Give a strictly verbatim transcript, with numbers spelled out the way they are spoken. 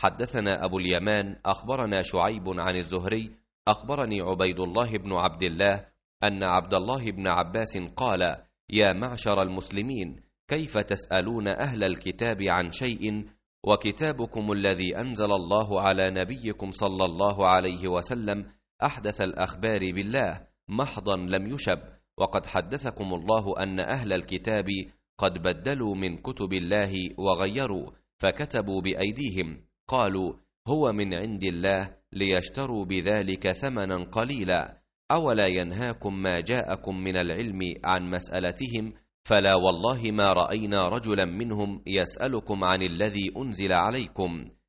حدثنا أبو اليمان أخبرنا شعيب عن الزهري أخبرني عبيد الله بن عبد الله أن عبد الله بن عباس قال: يا معشر المسلمين، كيف تسألون أهل الكتاب عن شيء وكتابكم الذي أنزل الله على نبيكم صلى الله عليه وسلم أحدث الأخبار بالله محضا لم يشب، وقد حدثكم الله أن أهل الكتاب قد بدلوا من كتب الله وغيروا فكتبوا بأيديهم، قالوا هو من عند الله ليشتروا بذلك ثمنا قليلا، أولا ينهاكم ما جاءكم من العلم عن مسألتهم؟ فلا والله ما رأينا رجلا منهم يسألكم عن الذي أنزل عليكم،